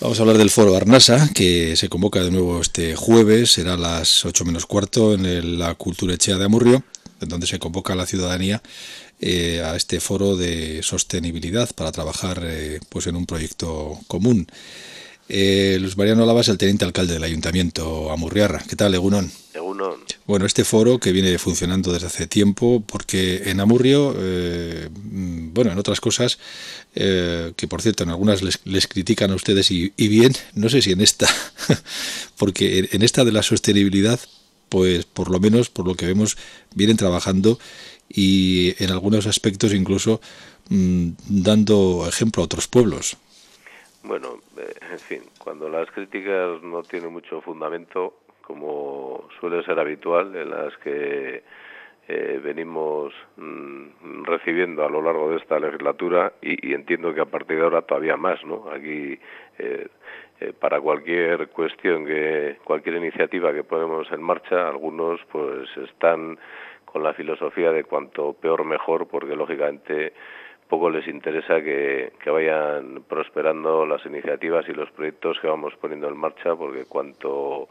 Vamos a hablar del foro Arnasa, que se convoca de nuevo este jueves, será a las 8 menos cuarto en la Cultura Echea de Amurrio, en donde se convoca a la ciudadanía a este foro de sostenibilidad para trabajar pues en un proyecto común. Luis Mariano Lava es el teniente alcalde del Ayuntamiento Amurriarra. ¿Qué tal, Egunon? Egunon. Bueno, este foro que viene funcionando desde hace tiempo, porque en Amurrio, bueno, en otras cosas, que por cierto en algunas les critican a ustedes y bien, no sé si en esta, porque en esta de la sostenibilidad, pues por lo menos, por lo que vemos, vienen trabajando y en algunos aspectos incluso dando ejemplo a otros pueblos. Bueno, en fin, cuando las críticas no tienen mucho fundamento, como suele ser habitual en las que venimos recibiendo a lo largo de esta legislatura y entiendo que a partir de ahora todavía más, ¿no? Aquí para cualquier cuestión, cualquier iniciativa que ponemos en marcha, algunos pues están con la filosofía de cuanto peor mejor, porque lógicamente poco les interesa que vayan prosperando las iniciativas y los proyectos que vamos poniendo en marcha, porque cuanto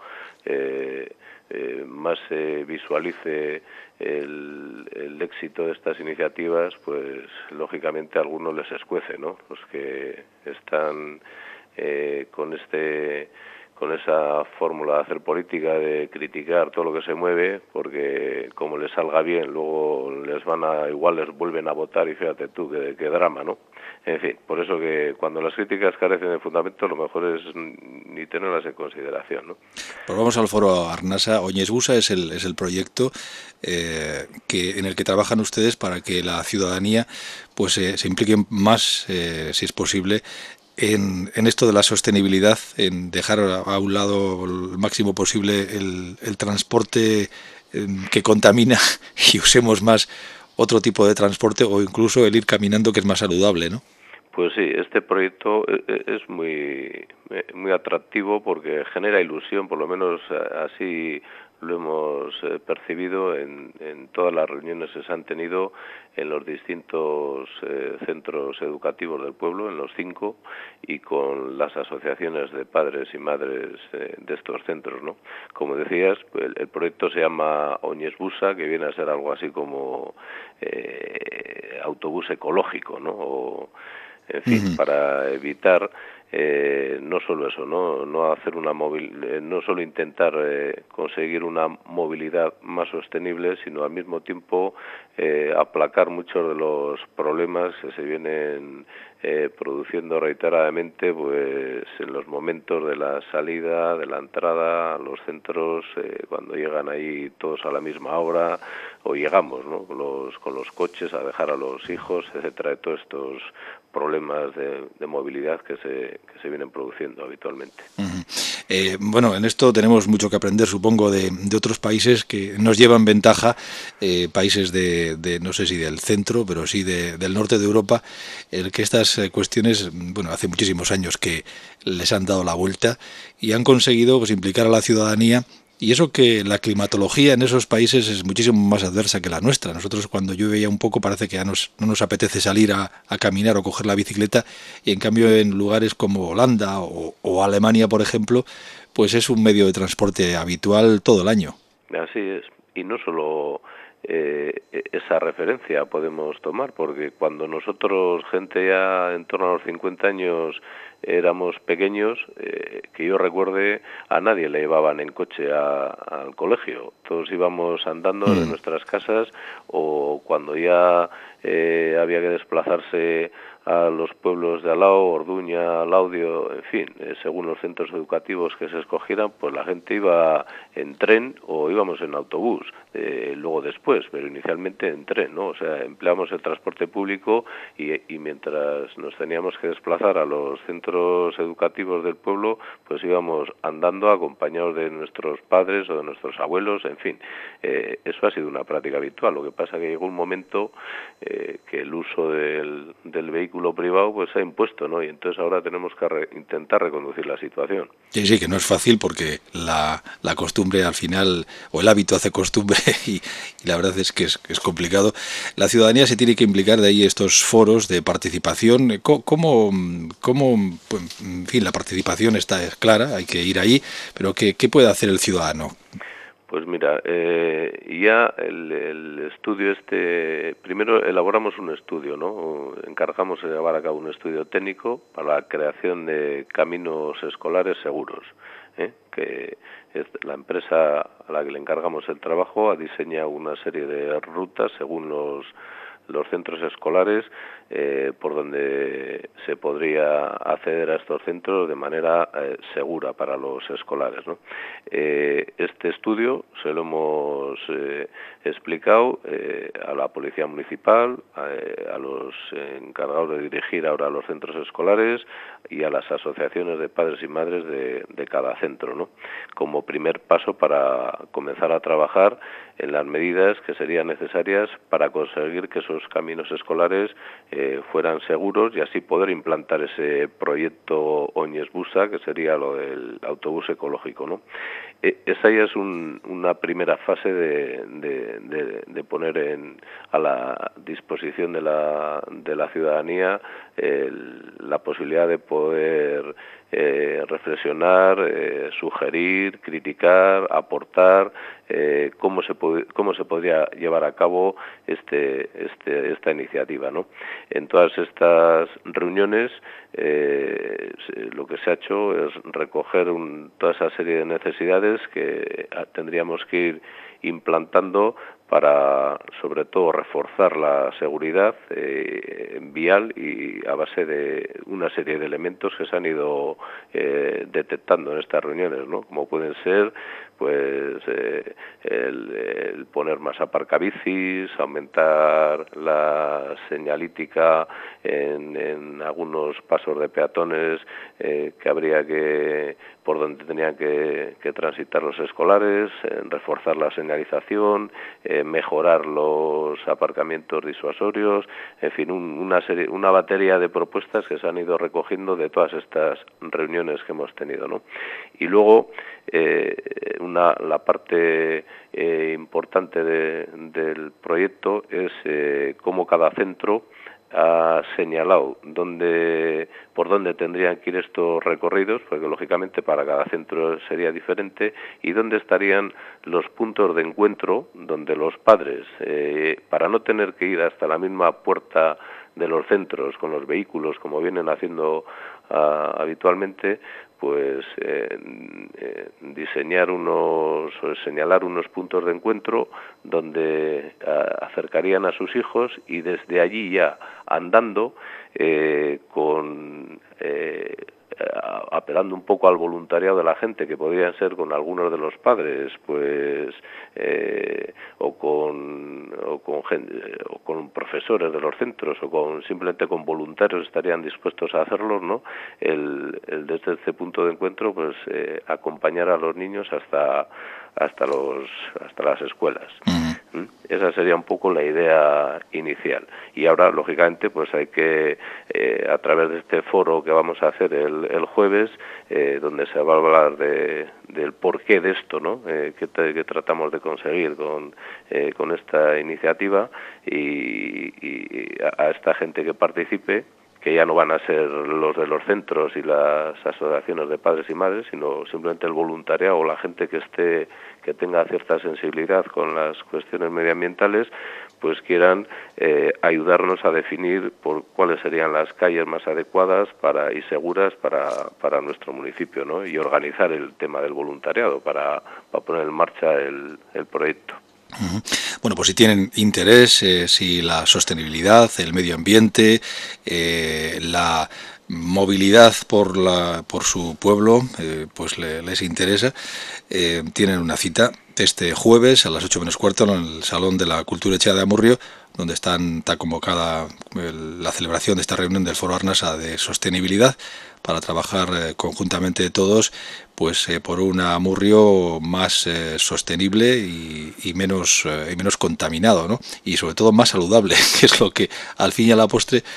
más se visualice el éxito de estas iniciativas, pues lógicamente a algunos les escuece, ¿no? Los que están con esa fórmula de hacer política, de criticar todo lo que se mueve, porque como les salga bien, luego igual les vuelven a votar y fíjate tú, qué drama, ¿no? En fin, por eso que cuando las críticas carecen de fundamento, lo mejor es ni tenerlas en consideración, ¿no? Pues vamos al foro Arnasa. Oñesbusa es el proyecto en el que trabajan ustedes para que la ciudadanía pues se implique más, si es posible, en esto de la sostenibilidad, en dejar a un lado el máximo posible el transporte que contamina y usemos más otro tipo de transporte o incluso el ir caminando, que es más saludable, ¿no? Pues sí, este proyecto es muy atractivo porque genera ilusión, por lo menos así lo hemos percibido en todas las reuniones que se han tenido en los distintos centros educativos del pueblo, en los 5, y con las asociaciones de padres y madres de estos centros, ¿no? Como decías, el proyecto se llama Oñesbusa, que viene a ser algo así como autobús ecológico, ¿no? En fin, para evitar no solo eso, no hacer no solo intentar conseguir una movilidad más sostenible, sino al mismo tiempo aplacar muchos de los problemas que se vienen produciendo reiteradamente, pues en los momentos de la salida, de la entrada a los centros, cuando llegan ahí todos a la misma hora, o llegamos, ¿no? Con los coches a dejar a los hijos, etcétera, de todos estos problemas de movilidad que se vienen produciendo habitualmente. Bueno, en esto tenemos mucho que aprender, supongo, de otros países que nos llevan ventaja, países no sé si del centro, pero sí del norte de Europa, en el que estas cuestiones, bueno, hace muchísimos años que les han dado la vuelta y han conseguido pues implicar a la ciudadanía. Y eso que la climatología en esos países es muchísimo más adversa que la nuestra. Nosotros cuando llueve ya un poco parece que ya no nos apetece salir a caminar o coger la bicicleta, y en cambio en lugares como Holanda o Alemania, por ejemplo, pues es un medio de transporte habitual todo el año. Así es, y no solo esa referencia podemos tomar, porque cuando nosotros, gente ya en torno a los 50 años, éramos pequeños, que yo recuerde, a nadie le llevaban en coche al colegio, todos íbamos andando de nuestras casas, o cuando ya había que desplazarse a los pueblos de al lado, Orduña, Laudio, en fin, según los centros educativos que se escogieran, pues la gente iba en tren o íbamos en autobús, luego después, pero inicialmente en tren, ¿no? O sea, empleamos el transporte público y mientras nos teníamos que desplazar a los centros educativos del pueblo, pues íbamos andando acompañados de nuestros padres o de nuestros abuelos, en fin, eso ha sido una práctica habitual. Lo que pasa que llegó un momento que el uso del vehículo vehículo privado pues se ha impuesto, ¿no? Y entonces ahora tenemos que intentar reconducir la situación. Sí, sí, que no es fácil porque la costumbre al final, o el hábito hace costumbre y la verdad es que es complicado. La ciudadanía se tiene que implicar, de ahí estos foros de participación. ¿Cómo, pues, en fin, la participación es clara, hay que ir ahí, pero ¿qué puede hacer el ciudadano? Pues mira, ya el estudio primero elaboramos un estudio, ¿no? Encargamos de llevar a cabo un estudio técnico para la creación de caminos escolares seguros, que la empresa a la que le encargamos el trabajo ha diseñado una serie de rutas según los centros escolares por donde se podría acceder a estos centros de manera segura para los escolares, ¿no? Este estudio se lo hemos explicado a la Policía Municipal, a los encargados de dirigir ahora los centros escolares y a las asociaciones de padres y madres de cada centro, ¿no? Como primer paso para comenzar a trabajar en las medidas que serían necesarias para conseguir que esos caminos escolares fueran seguros y así poder implantar ese proyecto Oñesbusa, que sería lo del autobús ecológico, ¿no? Esa ya es una primera fase de poner a la disposición de la ciudadanía la posibilidad de poder reflexionar, sugerir, criticar, aportar cómo se podría llevar a cabo esta iniciativa, ¿no? En todas estas reuniones lo que se ha hecho es recoger toda esa serie de necesidades que tendríamos que ir implantando para, sobre todo, reforzar la seguridad vial y a base de una serie de elementos que se han ido detectando en estas reuniones, ¿no? Como pueden ser, pues, el poner más aparcabicis, aumentar la señalítica en algunos pasos de peatones que habría por donde tenían que transitar los escolares, reforzar la señalización, mejorar los aparcamientos disuasorios, en fin, una batería de propuestas que se han ido recogiendo de todas estas reuniones que hemos tenido, ¿no? Y luego la parte importante del proyecto es cómo cada centro ha señalado por dónde tendrían que ir estos recorridos, porque lógicamente para cada centro sería diferente, y dónde estarían los puntos de encuentro donde los padres, para no tener que ir hasta la misma puerta de los centros con los vehículos como vienen haciendo habitualmente, pues señalar unos puntos de encuentro donde acercarían a sus hijos y desde allí ya andando apelando un poco al voluntariado de la gente, que podrían ser con algunos de los padres, pues o con profesores de los centros o simplemente con voluntarios estarían dispuestos a hacerlo, ¿no? Desde este punto de encuentro, pues acompañar a los niños hasta las escuelas. Esa sería un poco la idea inicial. Y ahora, lógicamente, pues hay que, a través de este foro que vamos a hacer el jueves, donde se va a hablar del porqué de esto, ¿no? Que tratamos de conseguir con esta iniciativa y a esta gente que participe, que ya no van a ser los de los centros y las asociaciones de padres y madres, sino simplemente el voluntariado o la gente que tenga cierta sensibilidad con las cuestiones medioambientales, pues quieran ayudarnos a definir por cuáles serían las calles más adecuadas y seguras para nuestro municipio, ¿no? Y organizar el tema del voluntariado para poner en marcha el proyecto. Bueno, pues si tienen interés, si la sostenibilidad, el medio ambiente, la movilidad por su pueblo, pues les interesa, tienen una cita este jueves a las 8 menos cuarto en el Salón de la Cultura Echea de Amurrio, donde está convocada la celebración de esta reunión del Foro Arnasa de Sostenibilidad, para trabajar conjuntamente todos, pues por un Amurrio más sostenible y menos contaminado, ¿no? Y sobre todo más saludable, que es lo que al fin y a la postre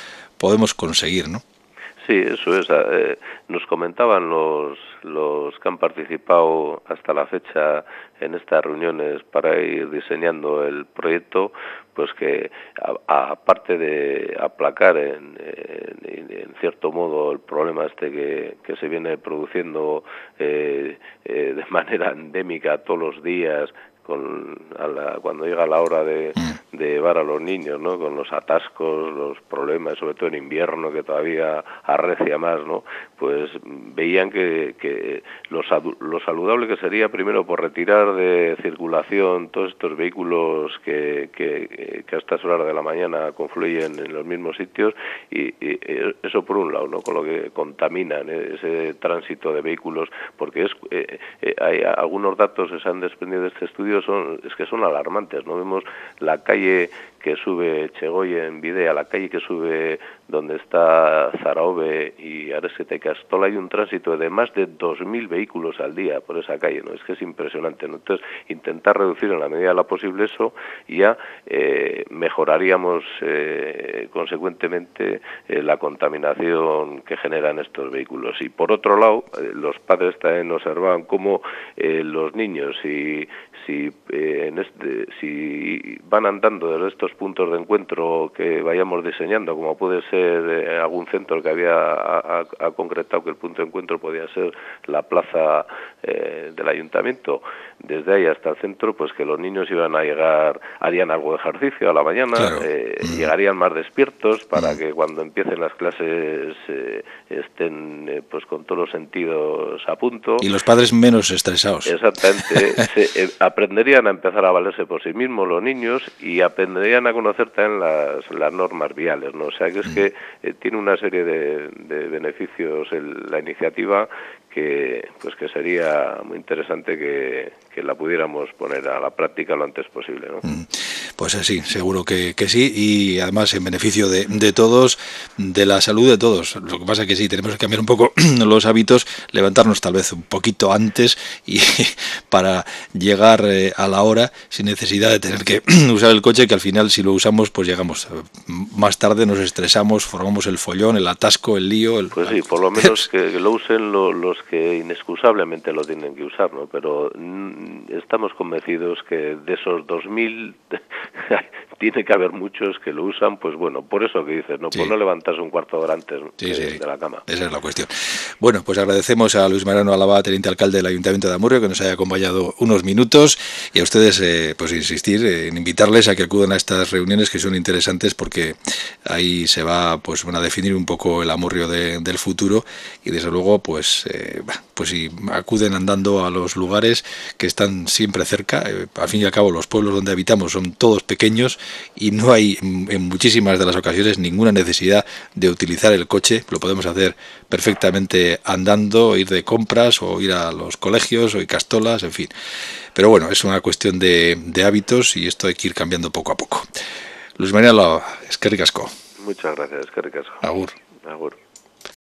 podemos conseguir, ¿no? Sí, eso es. Nos comentaban los que han participado hasta la fecha en estas reuniones para ir diseñando el proyecto, pues que aparte de aplacar en cierto modo el problema que se viene produciendo de manera endémica todos los días, cuando llega la hora de llevar a los niños, ¿no? Con los atascos, los problemas, sobre todo en invierno, que todavía arrecia más, ¿no? Pues veían que lo saludable que sería, primero, por retirar de circulación todos estos vehículos que a estas horas de la mañana confluyen en los mismos sitios, y eso por un lado, ¿no? Con lo que contaminan ese tránsito de vehículos, porque hay algunos datos que se han desprendido de este estudio que son alarmantes, ¿no? Vemos la calle que sube Chegoye en Bidea, la calle que sube donde está Zaraove y Arezeta y Castola, hay un tránsito de más de 2.000 vehículos al día por esa calle, ¿no? Es que es impresionante, ¿no? Entonces, intentar reducir en la medida de lo posible eso, y ya mejoraríamos consecuentemente la contaminación que generan estos vehículos. Y por otro lado, los padres también observaban cómo los niños, si van andando desde estos puntos de encuentro que vayamos diseñando, como puede ser algún centro que ha concretado que el punto de encuentro podía ser la plaza del ayuntamiento, desde ahí hasta el centro, pues que los niños iban a llegar, harían algo de ejercicio a la mañana, claro. Llegarían más despiertos para que cuando empiecen las clases estén pues con todos los sentidos a punto. Y los padres menos estresados. Exactamente. Aprenderían a empezar a valerse por sí mismos los niños, y aprenderían a conocer también las normas viales, ¿no? O sea que es que tiene una serie de beneficios la iniciativa que sería muy interesante que la pudiéramos poner a la práctica lo antes posible, ¿no? Pues sí, seguro que sí, y además en beneficio de todos, de la salud de todos. Lo que pasa es que sí, tenemos que cambiar un poco los hábitos, levantarnos tal vez un poquito antes y para llegar a la hora sin necesidad de tener que usar el coche, que al final si lo usamos pues llegamos más tarde, nos estresamos, formamos el follón, el atasco, el lío. Pues sí, por lo menos que lo usen los que inexcusablemente lo tienen que usar, ¿no? Pero estamos convencidos que de esos 2.000 tiene que haber muchos que lo usan, pues bueno, por eso que dices, ¿no? Sí. Por no levantarse un cuarto de hora antes de la cama. Esa es la cuestión. Bueno, pues agradecemos a Luis Mariano Álava, teniente alcalde del Ayuntamiento de Amurrio, que nos haya acompañado unos minutos, y a ustedes pues insistir en invitarles a que acudan a estas reuniones que son interesantes, porque ahí se va pues a definir un poco el Amurrio del futuro, y desde luego pues si acuden andando a los lugares que están siempre cerca, al fin y al cabo los pueblos donde habitamos son todos pequeños y no hay en muchísimas de las ocasiones ninguna necesidad de utilizar el coche, lo podemos hacer perfectamente andando, ir de compras o ir a los colegios o Castolas, en fin. Pero bueno, es una cuestión de hábitos, y esto hay que ir cambiando poco a poco. Luis Mariano, eskerrik asko. Muchas gracias, eskerrik asko. Agur. Agur.